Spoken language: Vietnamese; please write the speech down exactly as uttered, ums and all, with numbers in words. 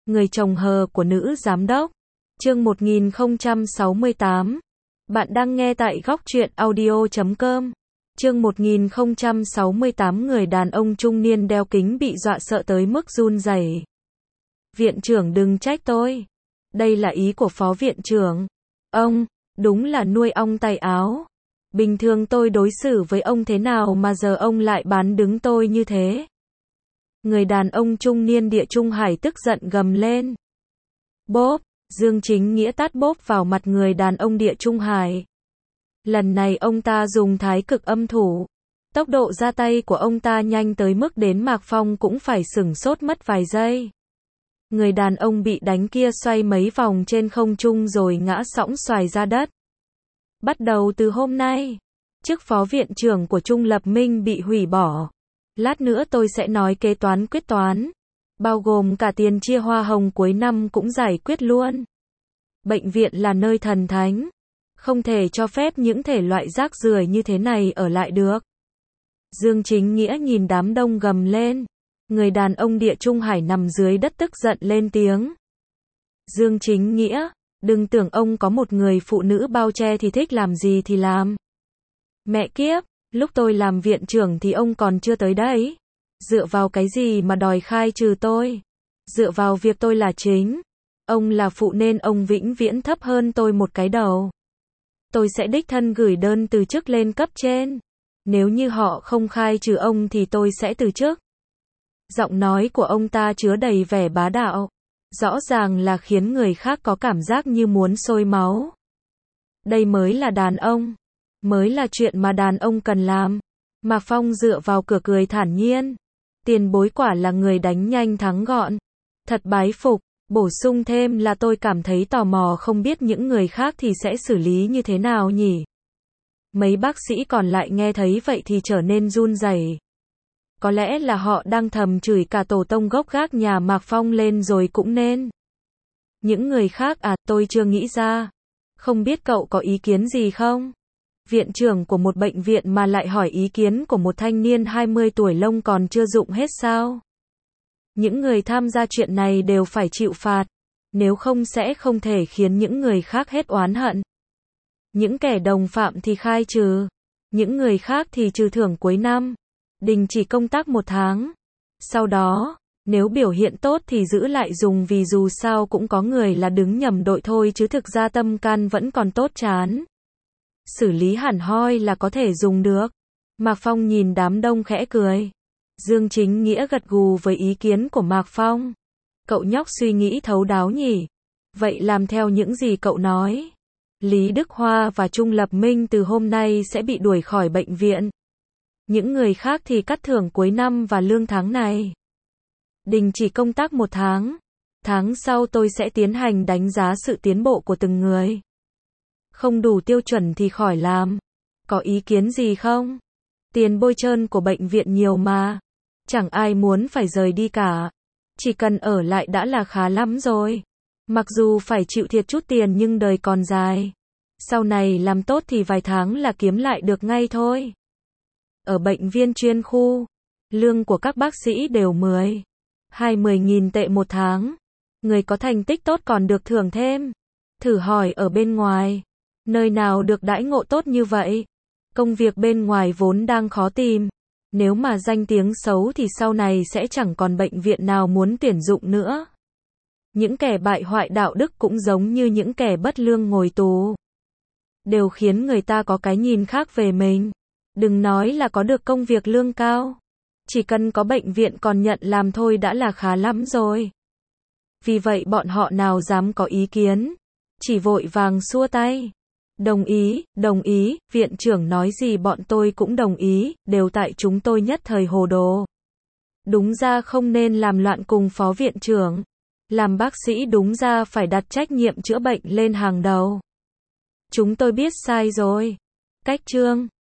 Người chồng hờ của nữ giám đốc. Chương một nghìn không trăm sáu mươi tám. Bạn đang nghe tại góc truyện audio chấm com. Chương một nghìn không trăm sáu mươi tám. Người đàn ông trung niên đeo kính bị dọa sợ tới mức run rẩy. Viện trưởng đừng trách tôi. Đây là ý của phó viện trưởng. Ông, đúng là nuôi ong tay áo. Bình thường tôi đối xử với ông thế nào mà giờ ông lại bán đứng tôi như thế? Người đàn ông trung niên Địa Trung Hải tức giận gầm lên. Bốp, Dương Chính Nghĩa tát bốp vào mặt người đàn ông Địa Trung Hải. Lần này ông ta dùng thái cực âm thủ. Tốc độ ra tay của ông ta nhanh tới mức đến Mạc Phong cũng phải sửng sốt mất vài giây. Người đàn ông bị đánh kia xoay mấy vòng trên không trung rồi ngã sõng xoài ra đất. Bắt đầu từ hôm nay, chức phó viện trưởng của Trung Lập Minh bị hủy bỏ. Lát nữa tôi sẽ nói kế toán quyết toán, bao gồm cả tiền chia hoa hồng cuối năm cũng giải quyết luôn. Bệnh viện là nơi thần thánh, không thể cho phép những thể loại rác rưởi như thế này ở lại được. Dương Chính Nghĩa nhìn đám đông gầm lên. Người đàn ông Địa Trung Hải nằm dưới đất tức giận lên tiếng. Dương Chính Nghĩa, đừng tưởng ông có một người phụ nữ bao che thì thích làm gì thì làm. Mẹ kiếp, lúc tôi làm viện trưởng thì ông còn chưa tới đấy. Dựa vào cái gì mà đòi khai trừ tôi? Dựa vào việc tôi là chính. Ông là phụ nên ông vĩnh viễn thấp hơn tôi một cái đầu. Tôi sẽ đích thân gửi đơn từ chức lên cấp trên. Nếu như họ không khai trừ ông thì tôi sẽ từ chức. Giọng nói của ông ta chứa đầy vẻ bá đạo. Rõ ràng là khiến người khác có cảm giác như muốn sôi máu. Đây mới là đàn ông. Mới là chuyện mà đàn ông cần làm. Mạc Phong dựa vào cửa cười thản nhiên. Tiền bối quả là người đánh nhanh thắng gọn. Thật bái phục. Bổ sung thêm là tôi cảm thấy tò mò không biết những người khác thì sẽ xử lý như thế nào nhỉ. Mấy bác sĩ còn lại nghe thấy vậy thì trở nên run rẩy. Có lẽ là họ đang thầm chửi cả tổ tông gốc gác nhà Mạc Phong lên rồi cũng nên. Những người khác à, tôi chưa nghĩ ra. Không biết cậu có ý kiến gì không? Viện trưởng của một bệnh viện mà lại hỏi ý kiến của một thanh niên hai mươi tuổi lông còn chưa rụng hết sao? Những người tham gia chuyện này đều phải chịu phạt. Nếu không sẽ không thể khiến những người khác hết oán hận. Những kẻ đồng phạm thì khai trừ. Những người khác thì trừ thưởng cuối năm. Đình chỉ công tác một tháng. Sau đó, nếu biểu hiện tốt thì giữ lại dùng vì dù sao cũng có người là đứng nhầm đội thôi chứ thực ra tâm can vẫn còn tốt chán. Xử lý hẳn hoi là có thể dùng được. Mạc Phong nhìn đám đông khẽ cười. Dương Chính Nghĩa gật gù với ý kiến của Mạc Phong. Cậu nhóc suy nghĩ thấu đáo nhỉ. Vậy làm theo những gì cậu nói. Lý Đức Hoa và Trung Lập Minh từ hôm nay sẽ bị đuổi khỏi bệnh viện. Những người khác thì cắt thưởng cuối năm và lương tháng này. Đình chỉ công tác một tháng. Tháng sau tôi sẽ tiến hành đánh giá sự tiến bộ của từng người. Không đủ tiêu chuẩn thì khỏi làm. Có ý kiến gì không? Tiền bôi trơn của bệnh viện nhiều mà. Chẳng ai muốn phải rời đi cả. Chỉ cần ở lại đã là khá lắm rồi. Mặc dù phải chịu thiệt chút tiền nhưng đời còn dài. Sau này làm tốt thì vài tháng là kiếm lại được ngay thôi. Ở bệnh viện chuyên khu, lương của các bác sĩ đều mười, hai mươi nghìn tệ một tháng. Người có thành tích tốt còn được thưởng thêm. Thử hỏi ở bên ngoài, nơi nào được đãi ngộ tốt như vậy? Công việc bên ngoài vốn đang khó tìm. Nếu mà danh tiếng xấu thì sau này sẽ chẳng còn bệnh viện nào muốn tuyển dụng nữa. Những kẻ bại hoại đạo đức cũng giống như những kẻ bất lương ngồi tù. Đều khiến người ta có cái nhìn khác về mình. Đừng nói là có được công việc lương cao. Chỉ cần có bệnh viện còn nhận làm thôi đã là khá lắm rồi. Vì vậy bọn họ nào dám có ý kiến. Chỉ vội vàng xua tay. Đồng ý, đồng ý, viện trưởng nói gì bọn tôi cũng đồng ý, đều tại chúng tôi nhất thời hồ đồ. Đúng ra không nên làm loạn cùng phó viện trưởng. Làm bác sĩ đúng ra phải đặt trách nhiệm chữa bệnh lên hàng đầu. Chúng tôi biết sai rồi. Cách chương